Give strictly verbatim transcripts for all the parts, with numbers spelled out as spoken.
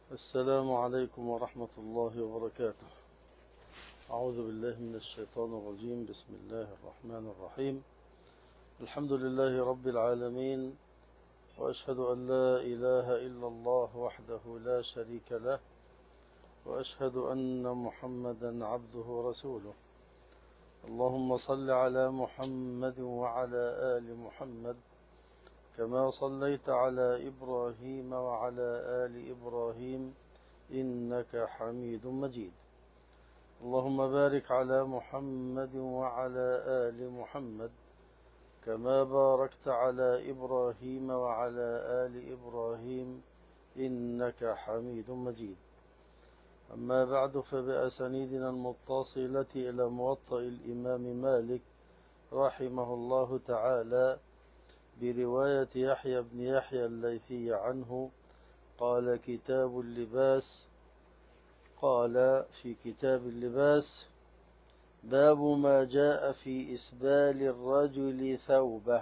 السلام عليكم ورحمة الله وبركاته. أعوذ بالله من الشيطان الرجيم. بسم الله الرحمن الرحيم. الحمد لله رب العالمين، وأشهد أن لا إله إلا الله وحده لا شريك له، وأشهد أن محمدا عبده ورسوله. اللهم صل على محمد وعلى آل محمد كما صليت على إبراهيم وعلى آل إبراهيم إنك حميد مجيد. اللهم بارك على محمد وعلى آل محمد كما باركت على إبراهيم وعلى آل إبراهيم إنك حميد مجيد. أما بعد، فبأسانيدنا المتصلة إلى موطأ الإمام مالك رحمه الله تعالى برواية يحيى بن يحيى الليثي عنه قال كتاب اللباس قال في كتاب اللباس: باب ما جاء في إسبال الرجل ثوبه.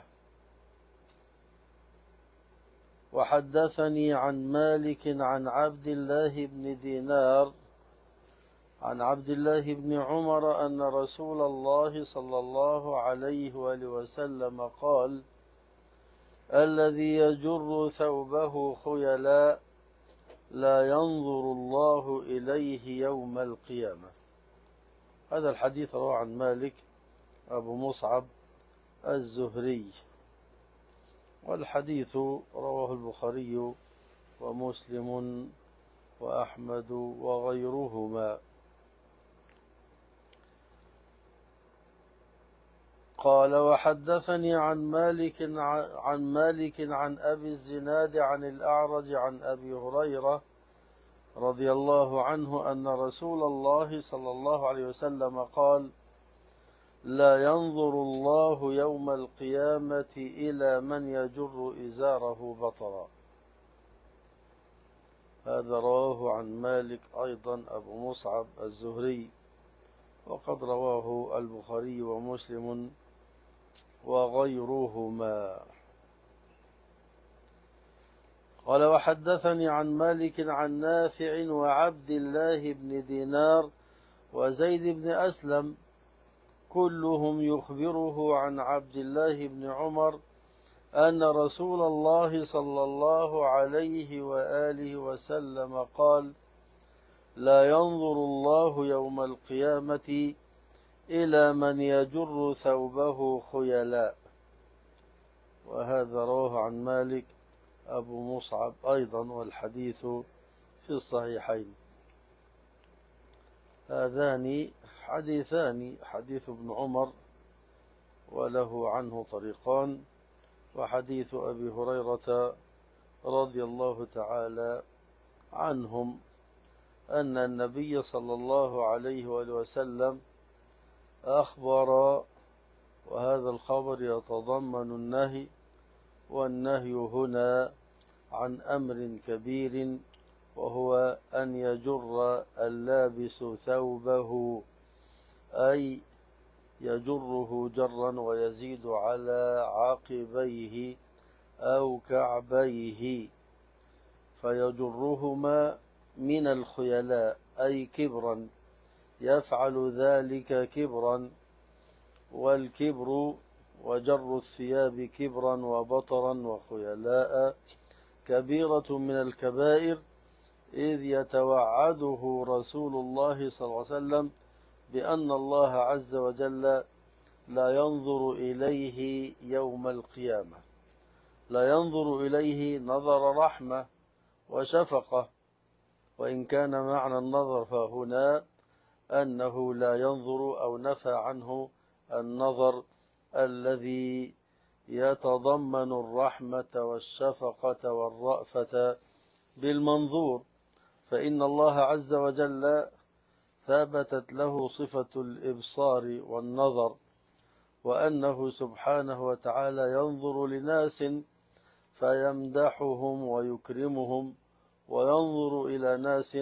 وحدثني عن مالك عن عبد الله بن دينار عن عبد الله بن عمر أن رسول الله صلى الله عليه وآله وسلم قال: الذي يجر ثوبه خيلاء لا ينظر الله إليه يوم القيامة. هذا الحديث رواه عن مالك أبو مصعب الزهري، والحديث رواه البخاري ومسلم وأحمد وغيرهما. قال: وحدثني عن مالك عن مالك عن أبي الزناد عن الأعرج عن أبي هريرة رضي الله عنه أن رسول الله صلى الله عليه وسلم قال: لا ينظر الله يوم القيامة إلى من يجر إزاره بطرا. هذا رواه عن مالك أيضا أبو مصعب الزهري، وقد رواه البخاري ومسلم وغيرهما. قال: وحدثني عن مالك عن نافع وعبد الله بن دينار وزيد بن أسلم كلهم يخبره عن عبد الله بن عمر أن رسول الله صلى الله عليه وآله وسلم قال: لا ينظر الله يوم القيامة إلى من يجر ثوبه خيلاء. وهذا رواه عن مالك أبو مصعب أيضا، والحديث في الصحيحين. هذان حديثان: حديث ابن عمر وله عنه طريقان، وحديث أبي هريرة رضي الله تعالى عنهم أن النبي صلى الله عليه وآله وسلم أخبر، وهذا الخبر يتضمن النهي، والنهي هنا عن أمر كبير، وهو أن يجر اللابس ثوبه، أي يجره جرا ويزيد على عقبيه أو كعبيه فيجرهما من الخيلاء، أي كبرا، يفعل ذلك كبرا. والكبر وجر الثياب كبرا وبطرا وخيلاء كبيرة من الكبائر، إذ يتوعده رسول الله صلى الله عليه وسلم بأن الله عز وجل لا ينظر إليه يوم القيامة. لا ينظر إليه نظر رحمة وشفقة، وإن كان معنى النظر فهنا أنه لا ينظر، أو نفى عنه النظر الذي يتضمن الرحمة والشفقة والرأفة بالمنظور، فإن الله عز وجل ثبتت له صفة الإبصار والنظر، وأنه سبحانه وتعالى ينظر لناس فيمدحهم ويكرمهم، وينظر إلى ناس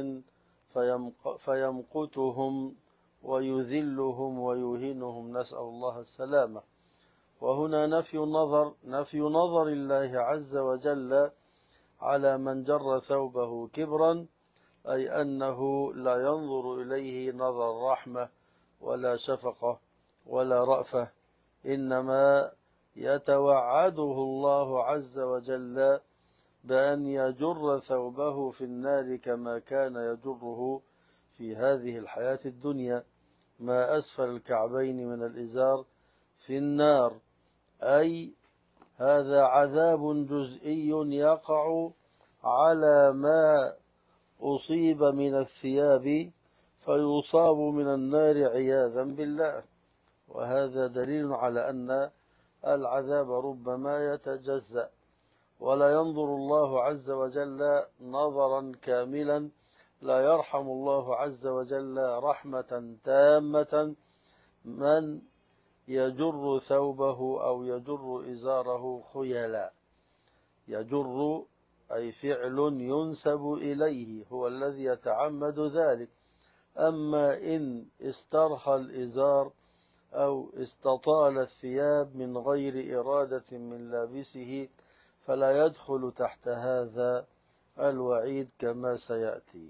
فيمقتهم ويذلهم ويهينهم، نسأل الله السلامة. وهنا نفي النظر نفي نظر الله عز وجل على من جر ثوبه كبرا أي أنه لا ينظر إليه نظر رحمة ولا شفقة ولا رأفة، إنما يتوعده الله عز وجل بأن يجر ثوبه في النار كما كان يجره في هذه الحياة الدنيا. ما أسفل الكعبين من الإزار في النار، أي هذا عذاب جزئي يقع على ما أصيب من الثياب فيصاب من النار عياذا بالله. وهذا دليل على أن العذاب ربما يتجزأ، ولا ينظر الله عز وجل نظرا كاملا، لا يرحم الله عز وجل رحمة تامة من يجر ثوبه أو يجر إزاره خيلا. يجر أي فعل ينسب إليه، هو الذي يتعمد ذلك. أما إن استرخى الإزار أو استطال الثياب من غير إرادة من لابسه فلا يدخل تحت هذا الوعيد كما سيأتي.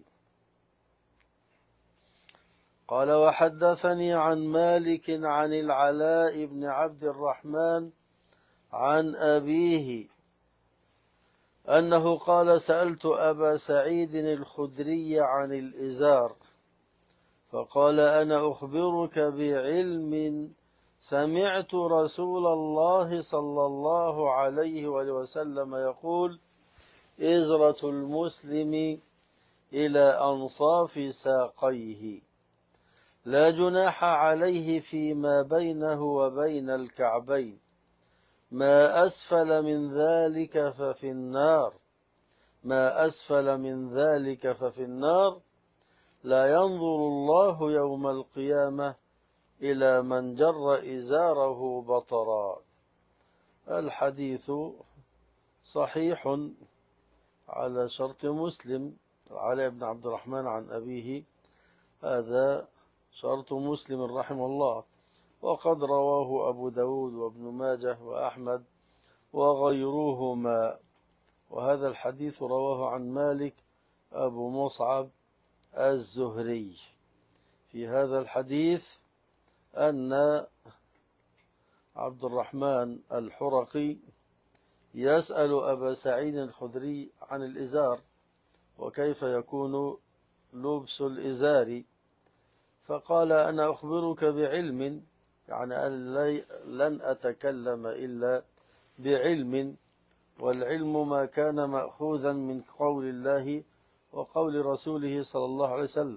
قال: وحدثني عن مالك عن العلاء بن عبد الرحمن عن أبيه أنه قال: سألت أبا سعيد الخدري عن الإزار فقال: أنا أخبرك بعلم سمعت رسول الله صلى الله عليه وسلم يقول: إزرة المسلم إلى أنصاف ساقيه، لا جناح عليه فيما بينه وبين الكعبين، ما أسفل من ذلك ففي النار، ما أسفل من ذلك ففي النار، لا ينظر الله يوم القيامة إلى من جر إزاره بطرا. الحديث صحيح على شرط مسلم، العلاء بن عبد الرحمن عن أبيه، هذا شرط مسلم رحمه الله، وقد رواه أبو داود وابن ماجه وأحمد وغيرهما. وهذا الحديث رواه عن مالك أبو مصعب الزهري. في هذا الحديث أن عبد الرحمن الحرقي يسأل أبا سعيد الخدري عن الإزار وكيف يكون لبس الإزار، فقال: أنا أخبرك بعلم، يعني لن أتكلم إلا بعلم، والعلم ما كان مأخوذا من قول الله وقول رسوله صلى الله عليه وسلم.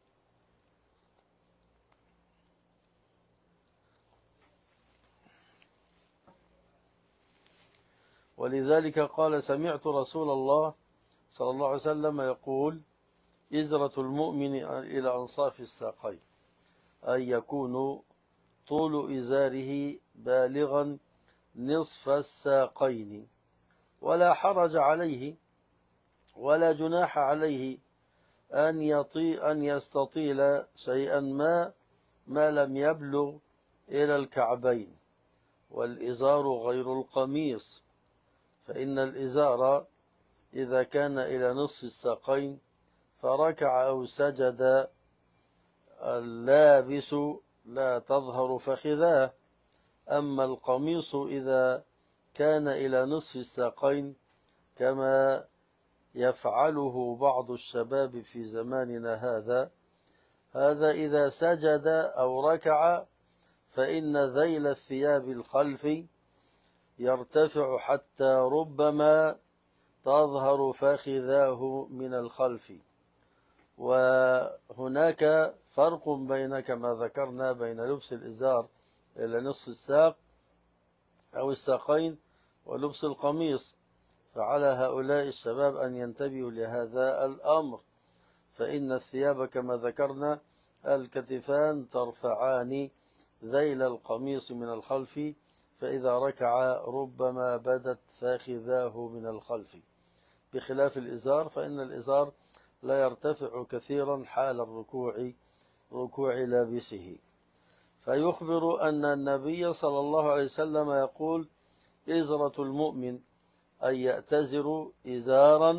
ولذلك قال: سمعت رسول الله صلى الله عليه وسلم يقول: إزرة المؤمن إلى أنصاف الساقين، أي يكون طول إزاره بالغا نصف الساقين، ولا حرج عليه ولا جناح عليه أن يطي أن يستطيل شيئا ما ما لم يبلغ إلى الكعبين. والإزار غير القميص، فإن الإزار إذا كان إلى نصف الساقين فركع أو سجد اللابس لا تظهر فخذاه، أما القميص إذا كان إلى نصف الساقين كما يفعله بعض الشباب في زماننا هذا، هذا إذا سجد أو ركع فإن ذيل الثياب الخلفي يرتفع حتى ربما تظهر فخذاه من الخلف. وهناك فرق بين كما ذكرنا بين لبس الإزار إلى نصف الساق أو الساقين ولبس القميص، فعلى هؤلاء الشباب أن ينتبهوا لهذا الأمر، فإن الثياب كما ذكرنا الكتفان ترفعان ذيل القميص من الخلف، فإذا ركع ربما بدت فاخذاه من الخلف، بخلاف الإزار فإن الإزار لا يرتفع كثيرا حال الركوع ركوع لابسه. فيخبر أن النبي صلى الله عليه وسلم يقول: إزرة المؤمن أن يأتزر إزارا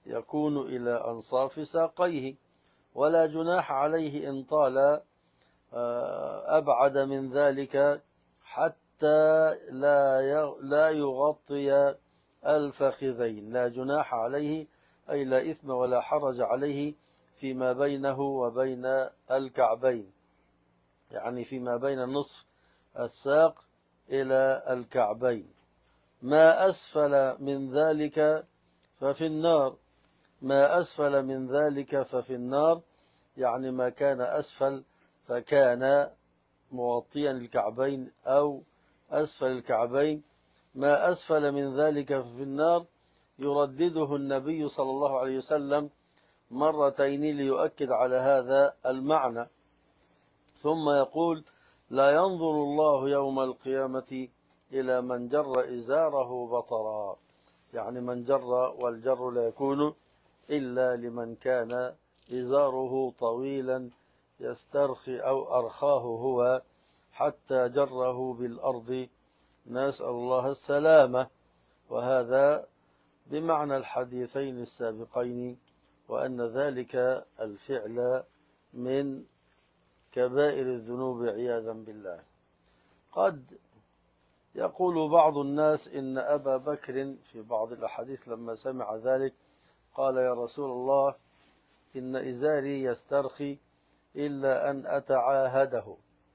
يكون إلى أنصاف ساقيه، ولا جناح عليه إن طال أبعد من ذلك حتى لا لا يغطي الفخذين. لا جناح عليه أي لا إثم ولا حرج عليه فيما بينه وبين الكعبين، يعني فيما بين نصف الساق إلى الكعبين. ما أسفل من ذلك ففي النار. ما أسفل من ذلك ففي النار، يعني ما كان أسفل فكان مغطيا الكعبين أو أسفل الكعبين. ما أسفل من ذلك ففي النار يردده النبي صلى الله عليه وسلم مرتين ليؤكد على هذا المعنى، ثم يقول: لا ينظر الله يوم القيامة إلى من جر إزاره بطرا، يعني من جر، والجر لا يكون إلا لمن كان إزاره طويلا يسترخي أو أرخاه هو حتى جره بالأرض، نسأل الله السلامة. وهذا بمعنى الحديثين السابقين، وأن ذلك الفعل من كبائر الذنوب عياذا بالله. قد يقول بعض الناس إن أبا بكر في بعض الأحاديث لما سمع ذلك قال: يا رسول الله، إن إزاري يسترخي إلا أن أتعاهده.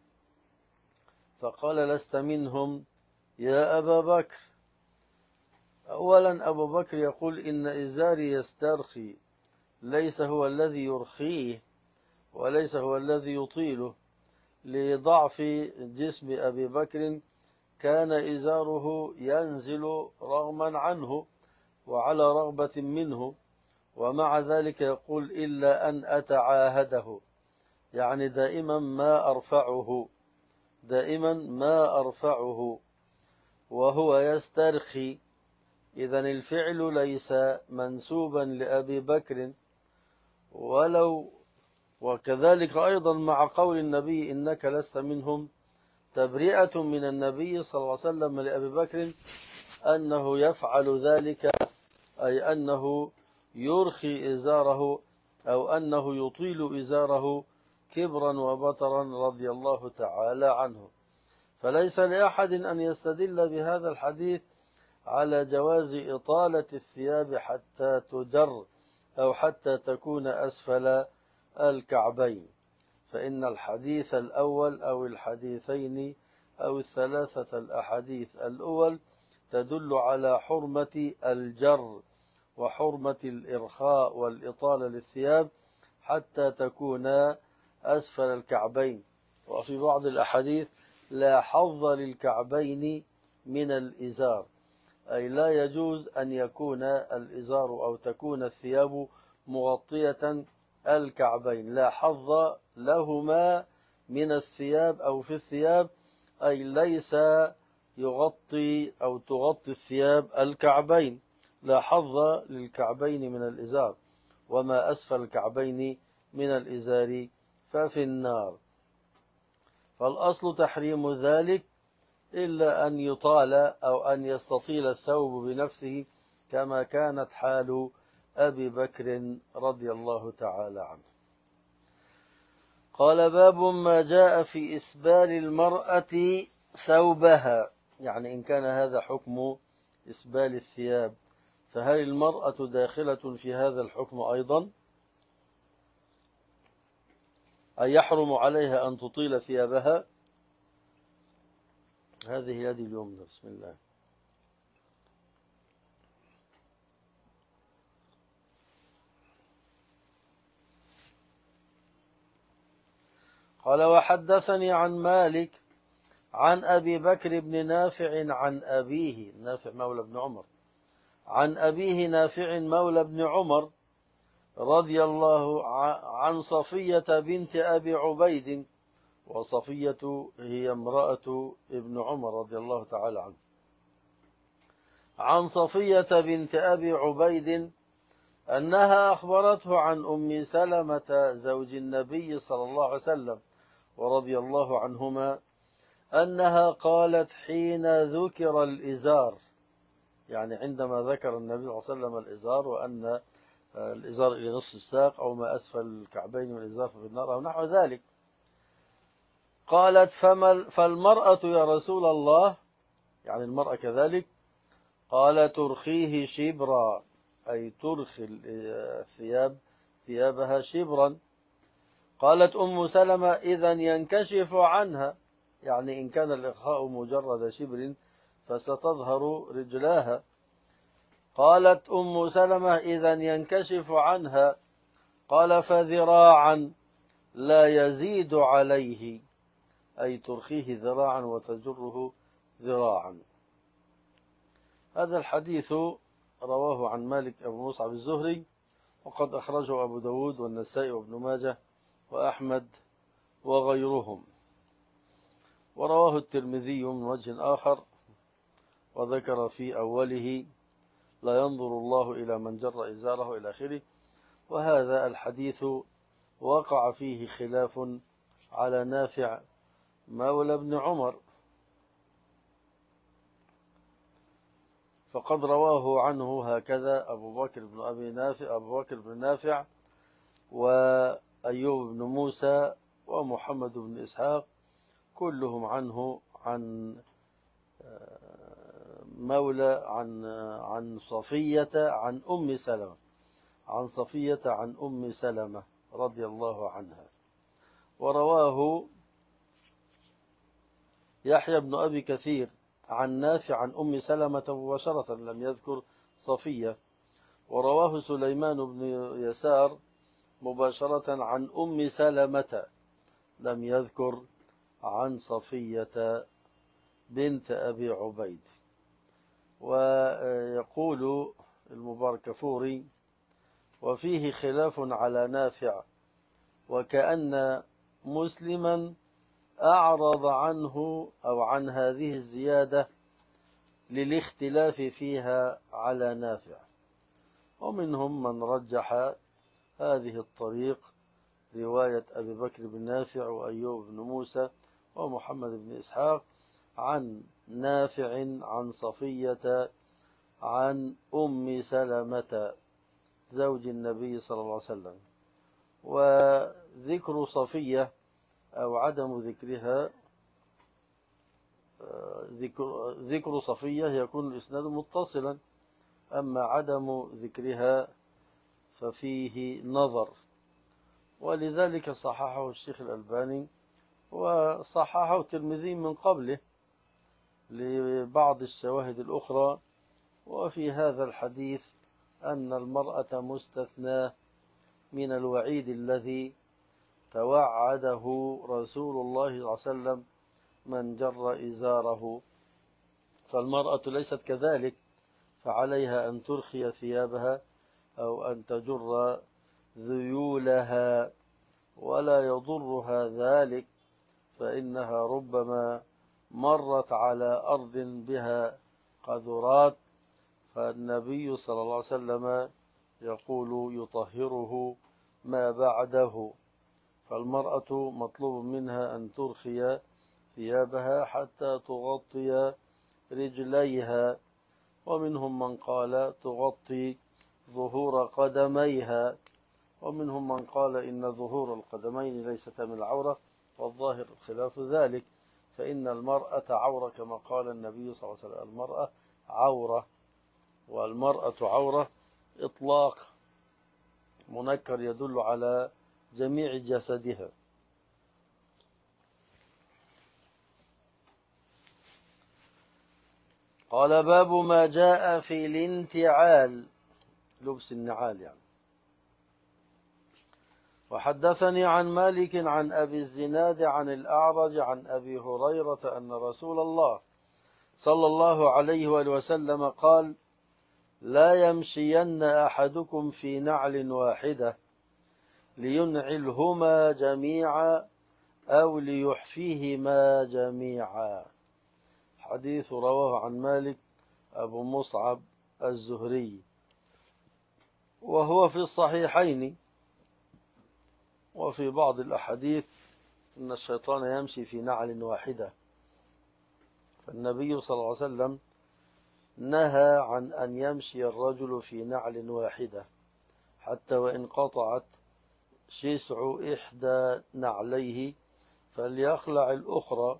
فقال: لست منهم يا أبا بكر. أولا أبو بكر يقول: إن إزاري يسترخي، ليس هو الذي يرخيه وليس هو الذي يطيله، لضعف جسم أبي بكر كان إزاره ينزل رغما عنه وعلى رغبة منه، ومع ذلك يقول: إلا أن أتعاهده، يعني دائما ما أرفعه، دائما ما أرفعه وهو يسترخي. إذن الفعل ليس منسوبا لأبي بكر. ولو وكذلك أيضا مع قول النبي: إنك لست منهم، تبرئة من النبي صلى الله عليه وسلم لأبي بكر أنه يفعل ذلك، أي أنه يرخي إزاره أو أنه يطيل إزاره كبرا وبطرا رضي الله تعالى عنه. فليس لأحد أن يستدل بهذا الحديث على جواز إطالة الثياب حتى تجر أو حتى تكون أسفل الكعبين، فإن الحديث الأول أو الحديثين أو الثلاثة الأحاديث الأول تدل على حرمة الجر وحرمة الإرخاء والإطالة للثياب حتى تكون أسفل الكعبين. وفي بعض الأحاديث: لا حظ للكعبين من الإزار، أي لا يجوز أن يكون الإزار أو تكون الثياب مغطية الكعبين، لا حظ لهما من الثياب أو في الثياب، أي ليس يغطي أو تغطي الثياب الكعبين. لا حظ للكعبين من الإزار، وما أسفل الكعبين من الإزار ففي النار. فالأصل تحريم ذلك إلا أن يطال أو أن يستطيل الثوب بنفسه كما كانت حال أبي بكر رضي الله تعالى عنه. قال: باب ما جاء في إسبال المرأة ثوبها، يعني إن كان هذا حكم إسبال الثياب، فهل المرأة داخلة في هذا الحكم أيضا؟ أي يحرم عليها أن تطيل ثيابها؟ هذه يدي اليمنى، بسم الله. قال: وحدثني عن مالك عن أبي بكر بن نافع عن أبيه، نافع مولى بن عمر، عن أبيه نافع مولى بن عمر رضي الله عن صفية بنت أبي عبيد، وصفية هي امرأة ابن عمر رضي الله تعالى عنه، عن صفية بنت أبي عبيد أنها أخبرته عن أم سلمة زوج النبي صلى الله عليه وسلم ورضي الله عنهما أنها قالت حين ذكر الإزار، يعني عندما ذكر النبي صلى الله عليه وسلم الإزار وأن الإزار إلى نصف الساق أو ما أسفل الكعبين من الإزار في النار أو نحو ذلك. قالت فما فالمرأة يا رسول الله، يعني المرأة كذلك؟ قال ترخيه شبرا، أي ترخي الثياب ثيابها شبرا. قالت أم سلمة إذن ينكشف عنها، يعني إن كان الإرخاء مجرد شبر فستظهر رجلاها. قالت أم سلمة إذن ينكشف عنها. قال فذراعا لا يزيد عليه، أي ترخيه ذراعا وتجره ذراعا. هذا الحديث رواه عن مالك أبو مصعب الزهري، وقد أخرجه أبو داود والنسائي وابن ماجه وأحمد وغيرهم. ورواه الترمذي من وجه آخر وذكر في أوله لا ينظر الله إلى من جر إزاره إلى آخره. وهذا الحديث وقع فيه خلاف على نافع مولى ابن عمر، فقد رواه عنه هكذا أبو بكر بن أبي نافع أبو بكر بن نافع وأيوب بن موسى ومحمد بن إسحاق، كلهم عنه عن مولى عن عن صفية عن أم سلمة عن صفية عن أم سلمة رضي الله عنها. ورواه يحيى بن أبي كثير عن نافع عن أم سلمة مباشرة لم يذكر صفية. ورواه سليمان بن يسار مباشرة عن أم سلمة لم يذكر عن صفية بنت أبي عبيد. ويقول المباركفوري وفيه خلاف على نافع، وكأن مسلما أعرض عنه أو عن هذه الزيادة للاختلاف فيها على نافع. ومنهم من رجح هذه الطريق رواية أبي بكر بن نافع وأيوب بن موسى ومحمد بن إسحاق عن نافع عن صفية عن أم سلمة زوج النبي صلى الله عليه وسلم. وذكر صفية أو عدم ذكرها ذكر, ذكر صفية يكون الإسناد متصلا، أما عدم ذكرها ففيه نظر. ولذلك صححه الشيخ الألباني وصححه الترمذي من قبله لبعض الشواهد الأخرى. وفي هذا الحديث أن المرأة مستثناة من الوعيد الذي توعده رسول الله صلى الله عليه وسلم من جر إزاره، فالمرأة ليست كذلك، فعليها أن ترخي ثيابها أو أن تجر ذيولها ولا يضرها ذلك، فإنها ربما مرت على أرض بها قذرات، فالنبي صلى الله عليه وسلم يقول يطهره ما بعده. فالمرأة مطلوب منها أن ترخي ثيابها حتى تغطي رجليها، ومنهم من قال تغطي ظهور قدميها، ومنهم من قال إن ظهور القدمين ليست من العورة، والظاهر خلاف ذلك، فإن المرأة عورة كما قال النبي صلى الله عليه وسلم المرأة عورة. والمرأة عورة إطلاق منكر يدل على جميع جسدها. قال باب ما جاء في الانتعال، لبس النعال يعني. وحدثني عن مالك عن أبي الزناد عن الأعرج عن أبي هريرة أن رسول الله صلى الله عليه وآله وسلم قال لا يمشين أحدكم في نعل واحدة لينعلهما جميعا أو ليحفيهما جميعا. حديث رواه عن مالك أبو مصعب الزهري، وهو في الصحيحين. وفي بعض الأحاديث إن الشيطان يمشي في نعل واحدة، فالنبي صلى الله عليه وسلم نهى عن أن يمشي الرجل في نعل واحدة حتى وإن قطعت شسع إحدى نعليه فليخلع الأخرى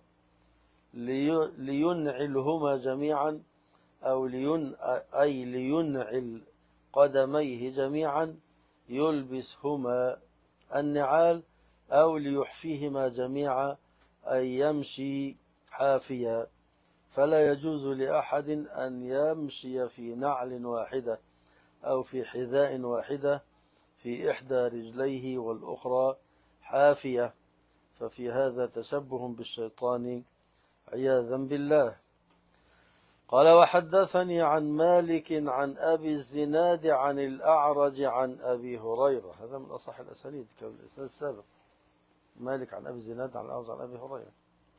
لينعلهما جميعا أو لين أي لينعل قدميه جميعا يلبسهما النعال أو ليحفيهما جميعا أي يمشي حافيا، فلا يجوز لأحد أن يمشي في نعل واحدة أو في حذاء واحدة في إحدى رجليه والأخرى حافية، ففي هذا تشبه بالشيطان عياذا بالله. قال وحدثني عن مالك عن أبي الزناد عن الأعرج عن أبي هريرة، هذا من أصح الأسانيد كالإسناد السابق، مالك عن أبي الزناد عن الأعرج عن أبي هريرة.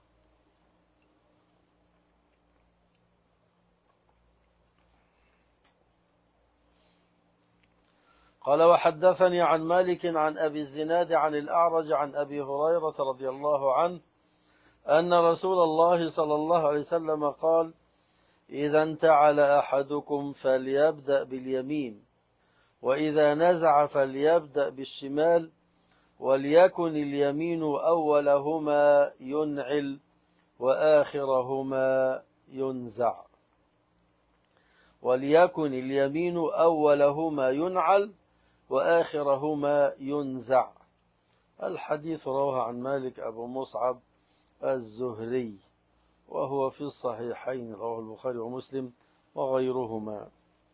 قال وحدثني عن مالك عن أبي الزناد عن الأعرج عن أبي هريرة رضي الله عنه أن رسول الله صلى الله عليه وسلم قال: إذا انتعل أحدكم فليبدأ باليمين، وإذا نزع فليبدأ بالشمال، وليكن اليمين أولهما ينعل وآخرهما ينزع. وليكن اليمين أولهما ينعل وآخرهما ينزع. الحديث رواه عن مالك أبو مصعب الزهري، وهو في الصحيحين، رواه البخاري ومسلم وغيرهما.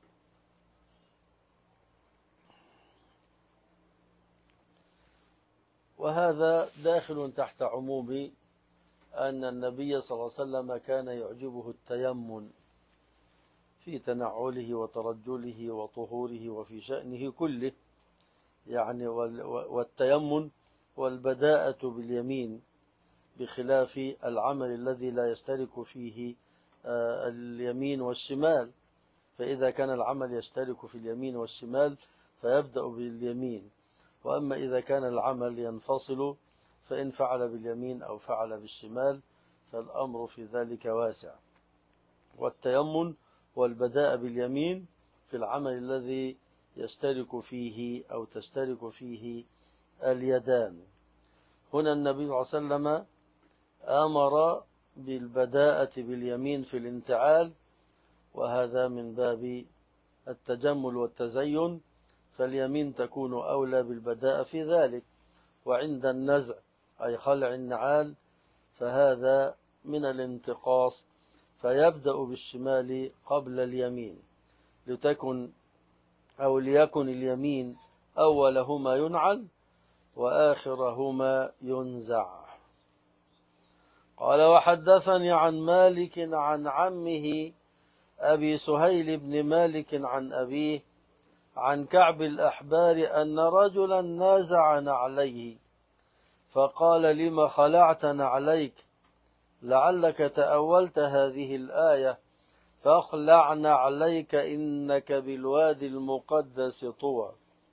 وهذا داخل تحت عموم أن النبي صلى الله عليه وسلم كان يعجبه التيمن في تنعله وترجله وطهوره وفي شأنه كله، يعني والتيمن والبداءة باليمين، بخلاف العمل الذي لا يشترك فيه اليمين والشمال، فإذا كان العمل يشترك في اليمين والشمال فيبدأ باليمين، وأما إذا كان العمل ينفصل فإن فعل باليمين أو فعل بالشمال فالأمر في ذلك واسع. والتيمن والبداء باليمين في العمل الذي يشترك فيه أو تشترك فيه اليدان. هنا النبي صلى الله عليه وسلم أمر بالبداءة باليمين في الانتعال، وهذا من باب التجمل والتزين، فاليمين تكون أولى بالبداءة في ذلك. وعند النزع أي خلع النعال فهذا من الانتقاص، فيبدأ بالشمال قبل اليمين، لتكن أو ليكن اليمين أولهما ينعل وآخرهما ينزع. قال وحدثني عن مالك عن عمه أبي سهيل بن مالك عن أبيه عن كعب الأحبار أن رجلا نازع نعليه فقال: لم خلعت نعليك؟ لعلك تأولت هذه الآية: فاخلع نعليك إنك بالوادي المقدس طوى.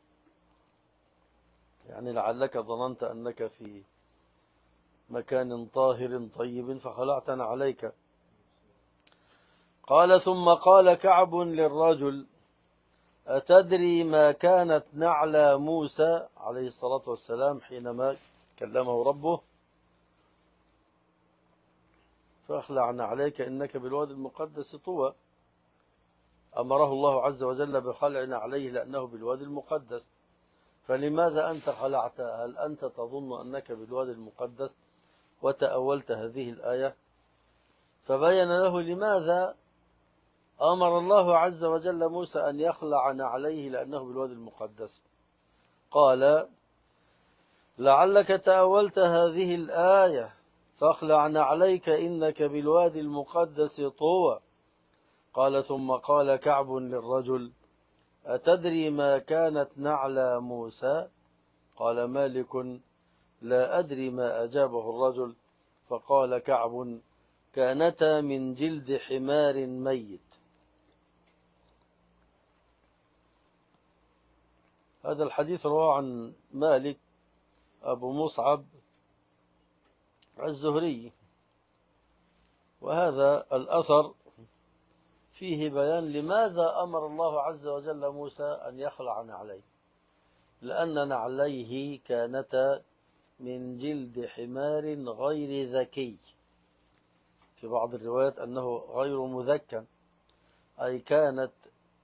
يعني لعلك ظننت أنك في مكان طاهر طيب فخلعت نعليك. قال ثم قال كعب للرجل: أتدري ما كانت نعلى موسى عليه الصلاة والسلام حينما كلمه ربه؟ فاخلع نعليك إنك بالوادي المقدس طوى. أمره الله عز وجل بخلع نعليه لأنه بالوادي المقدس، فلماذا أنت خلعت؟ هل أنت تظن أنك بالوادي المقدس وتأولت هذه الآية؟ فبين له لماذا أمر الله عز وجل موسى أن يخلع نعليه لأنه بالوادي المقدس. قال: لعلك تأولت هذه الآية: فاخلع نعليك إنك بالوادي المقدس طوى. قال ثم قال كعب للرجل: أتدري ما كانت نعلى موسى؟ قال مالك: لا أدري ما أجابه الرجل. فقال كعب: كانتا من جلد حمار ميت. هذا الحديث رواه عن مالك أبو مصعب الزهري، وهذا الأثر فيه بيان لماذا أمر الله عز وجل موسى أن يخلع نعليه. لأن نعليه كانتا من جلد حمار غير ذكي، في بعض الروايات أنه غير مذكى، أي كانت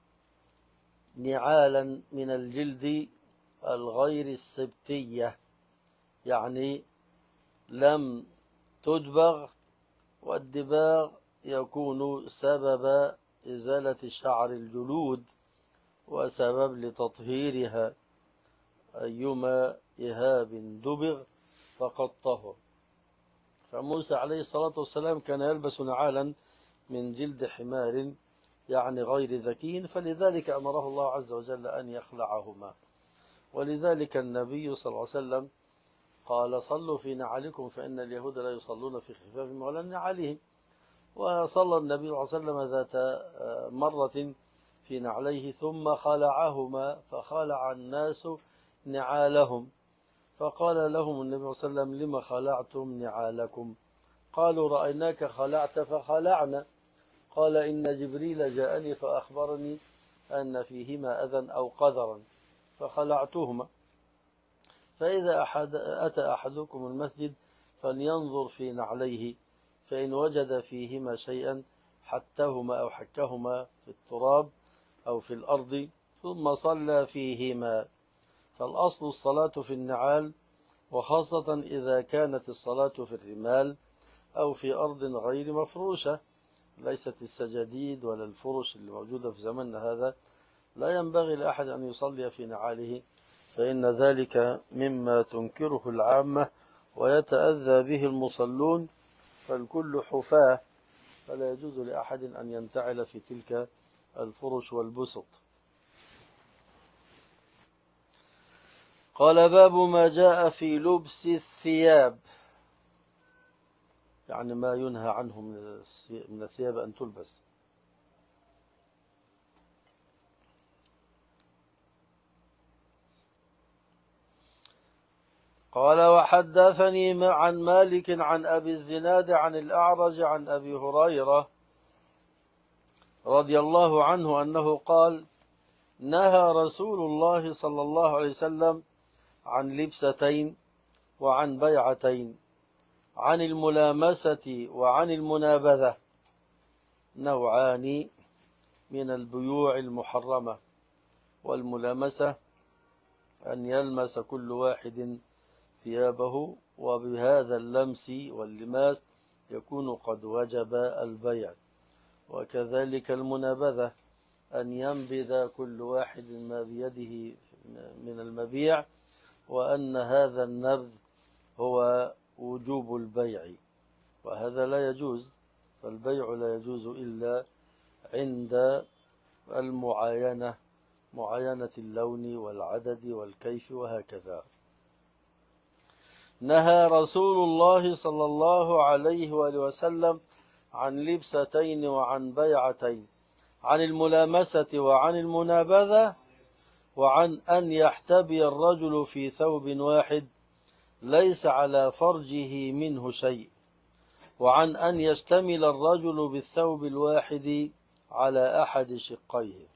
نعالا من الجلد الغير السبتية، يعني لم تدبغ، والدباغ يكون سبب إزالة شعر الجلود وسبب لتطهيرها، أيما إهاب دبغ فقد طهر. فموسى عليه الصلاة والسلام كان يلبس نعالا من جلد حمار يعني غير ذكي، فلذلك أمره الله عز وجل أن يخلعهما. ولذلك النبي صلى الله عليه وسلم قال صلوا في نعالكم فإن اليهود لا يصلون في خفافهم ولا نعالهم. وصلى النبي صلى الله عليه وسلم ذات مرة في نعليه ثم خلعهما، فخلع الناس نعالهم، فقال لهم النبي صلى الله عليه وسلم لما خلعتم نعالكم؟ قالوا رأيناك خلعت فخلعنا. قال إن جبريل جاءني فأخبرني أن فيهما أذى أو قذرا فخلعتهما. فإذا أحد أتى أحدكم المسجد فلينظر في نعليه، فإن وجد فيهما شيئا حتهما أو حكهما في التراب أو في الأرض ثم صلى فيهما. فالأصل الصلاة في النعال، وخاصة إذا كانت الصلاة في الرمال أو في أرض غير مفروشة، ليست السجاديد ولا الفرش اللي موجودة في زمننا هذا، لا ينبغي لأحد أن يصلي في نعاله، فإن ذلك مما تنكره العامة ويتأذى به المصلون، فالكل حفاة، فلا يجوز لأحد أن ينتعل في تلك الفرش والبسط. قال باب ما جاء في لبس الثياب، يعني ما ينهى عنه من الثياب أن تلبس. قال وحدثني عن مالك عن أبي الزناد عن الأعرج عن أبي هريرة رضي الله عنه أنه قال نهى رسول الله صلى الله عليه وسلم عن لبستين وعن بيعتين، عن الملامسة وعن المنابذة، نوعان من البيوع المحرمة. والملامسة أن يلمس كل واحد ثيابه، وبهذا اللمس واللماس يكون قد وجب البيع. وكذلك المنابذة أن ينبذ كل واحد ما بيده من المبيع، وأن هذا النبذ هو وجوب البيع، وهذا لا يجوز، فالبيع لا يجوز إلا عند المعاينة، معاينة اللون والعدد والكيف وهكذا. نهى رسول الله صلى الله عليه وآله وسلم عن لبستين وعن بيعتين، عن الملامسة وعن المنابذة، وعن أن يحتبي الرجل في ثوب واحد ليس على فرجه منه شيء، وعن أن يشتمل الرجل بالثوب الواحد على أحد شقيه.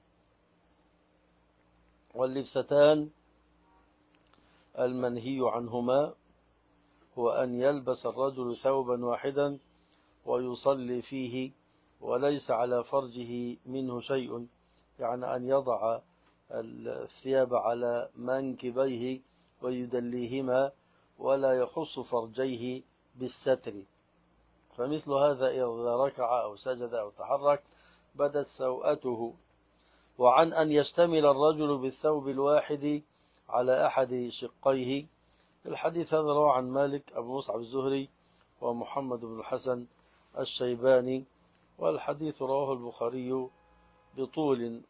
واللبستان المنهي عنهما هو أن يلبس الرجل ثوبا واحدا ويصلي فيه وليس على فرجه منه شيء، يعني أن يضع الثياب على منكبيه ويدليهما ولا يخص فرجيه بالستر، فمثل هذا إذا ركع أو سجد أو تحرك بدت سوءته. وعن أن يشتمل الرجل بالثوب الواحد على أحد شقيه. الحديث هذا رواه عن مالك أبو مصعب الزهري ومحمد بن الحسن الشيباني، والحديث رواه البخاري بطول.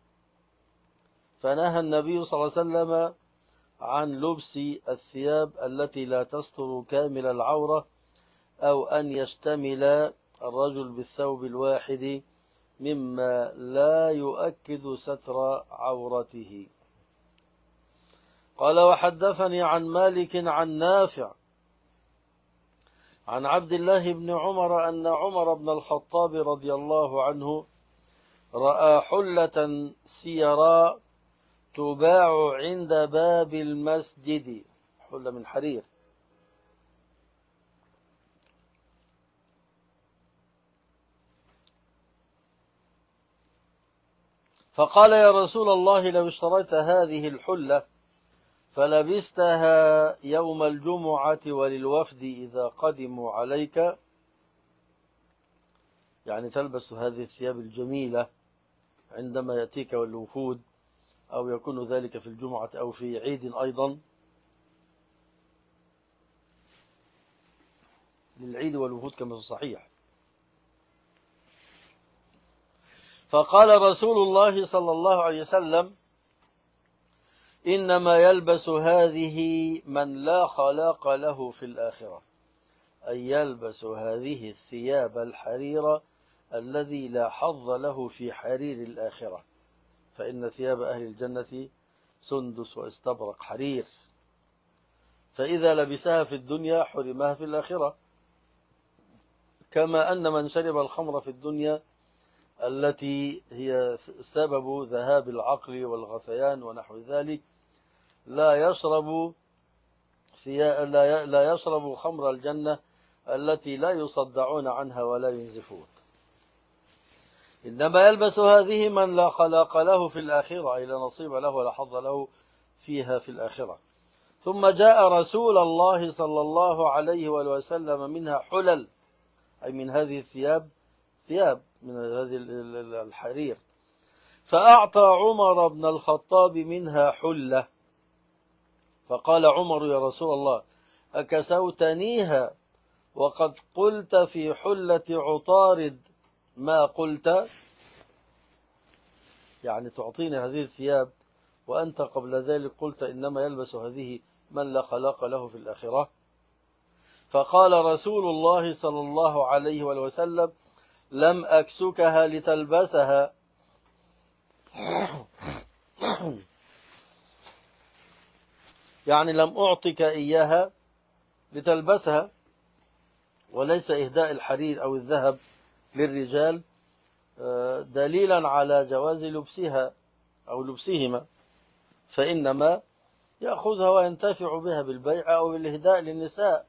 فنهى النبي صلى الله عليه وسلم عن لبس الثياب التي لا تستر كامل العورة، أو أن يشتمل الرجل بالثوب الواحد مما لا يؤكد ستر عورته. قال وحدثني عن مالك عن نافع عن عبد الله بن عمر أن عمر بن الخطاب رضي الله عنه رأى حلة سيراء تباع عند باب المسجد، حلة من حرير. فقال يا رسول الله لو اشتريت هذه الحلة فلبستها يوم الجمعة وللوفد إذا قدموا عليك، يعني تلبس هذه الثياب الجميلة عندما يأتيك والوفود، أو يكون ذلك في الجمعة أو في عيد أيضا، للعيد والوفود كما في الصحيح. فقال رسول الله صلى الله عليه وسلم إنما يلبس هذه من لا خلاق له في الآخرة، أي يلبس هذه الثياب الحريرة الذي لا حظ له في حرير الآخرة، فإن ثياب أهل الجنة سندس واستبرق حرير، فإذا لبسها في الدنيا حرمها في الآخرة، كما أن من شرب الخمر في الدنيا التي هي سبب ذهاب العقل والغثيان ونحو ذلك لا يشرب لا يشرب خمر الجنة التي لا يصدعون عنها ولا ينزفون. إنما يلبس هذه من لا خلاق له في الآخرة، أي لا نصيب له ولا حظ له فيها في الآخرة. ثم جاء رسول الله صلى الله عليه وسلم منها حلل، أي من هذه الثياب، ثياب من هذه الحرير، فأعطى عمر بن الخطاب منها حلة، فقال عمر يا رسول الله أكسوتنيها وقد قلت في حلة عطارد ما قلت، يعني تعطيني هذه الثياب وأنت قبل ذلك قلت إنما يلبس هذه من لا خلاق له في الآخرة. فقال رسول الله صلى الله عليه وسلم لم أكسكها لتلبسها يعني لم أعطك إياها لتلبسها، وليس إهداء الحرير أو الذهب للرجال دليلا على جواز لبسها أو لبسهما، فإنما يأخذها وينتفع بها بالبيع أو بالإهداء للنساء.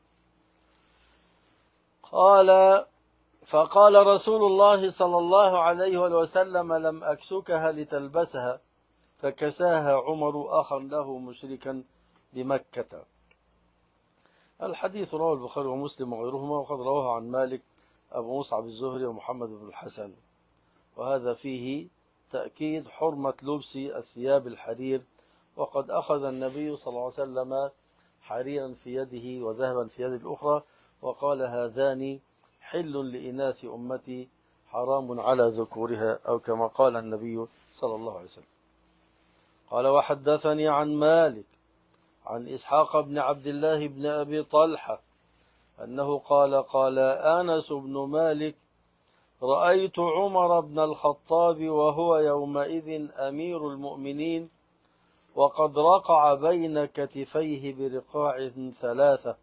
قال فقال رسول الله صلى الله عليه وسلم لم أكسكها لتلبسها، فكساها عمر أخا له مشركا بمكة. الحديث رواه البخاري ومسلم وغيرهما، وقد رواه عن مالك أبو مصعب الزهري ومحمد بن الحسن، وهذا فيه تأكيد حرمة لبس الثياب الحرير، وقد أخذ النبي صلى الله عليه وسلم حريرا في يده وذهبا في يد الأخرى، وقال هذان حل لإناث أمتي حرام على ذكورها، أو كما قال النبي صلى الله عليه وسلم. قال وحدثني عن مالك عن إسحاق بن عبد الله بن أبي طلحة أنه قال قال أنس بن مالك رأيت عمر بن الخطاب وهو يومئذ أمير المؤمنين وقد رقع بين كتفيه برقاع ثلاثة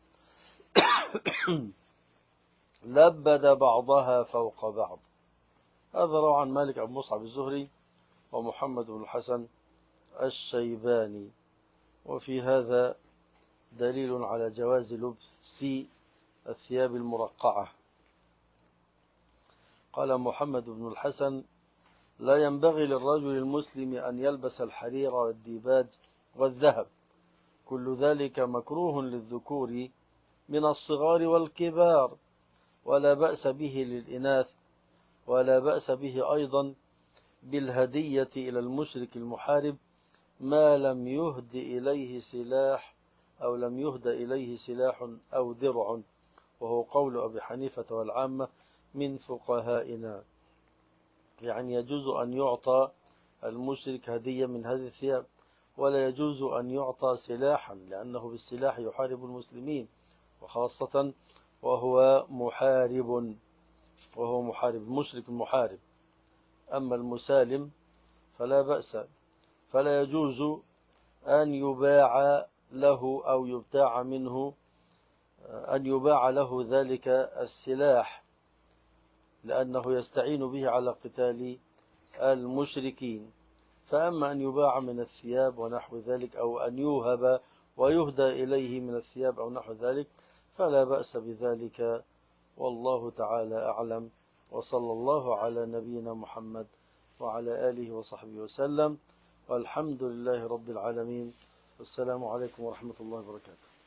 لبد بعضها فوق بعض. هذا روى عن مالك أبو مصعب الزهري ومحمد بن الحسن الشيباني. وفي هذا دليل على جواز لبس الثياب المرقعة. قال محمد بن الحسن لا ينبغي للرجل المسلم أن يلبس الحرير والديباج والذهب، كل ذلك مكروه للذكور من الصغار والكبار، ولا بأس به للإناث، ولا بأس به أيضا بالهدية إلى المشرك المحارب ما لم يهد إليه سلاح أو لم يهد إليه سلاح أو درع، وهو قول أبي حنيفة والعامة من فقهائنا. يعني يجوز أن يعطى المشرك هدية من هذه الثياب، ولا يجوز أن يعطى سلاحا، لأنه بالسلاح يحارب المسلمين، وخاصة وهو محارب وهو محارب المشرك المحارب. أما المسالم فلا بأس، فلا يجوز أن يباع له أو يبتاع منه أن يباع له ذلك السلاح، لأنه يستعين به على قتال المشركين، فأما أن يباع من الثياب ونحو ذلك أو أن يوهب ويهدى إليه من الثياب أو نحو ذلك فلا بأس بذلك، والله تعالى أعلم. وصلى الله على نبينا محمد وعلى آله وصحبه وسلم، والحمد لله رب العالمين. السلام عليكم ورحمة الله وبركاته.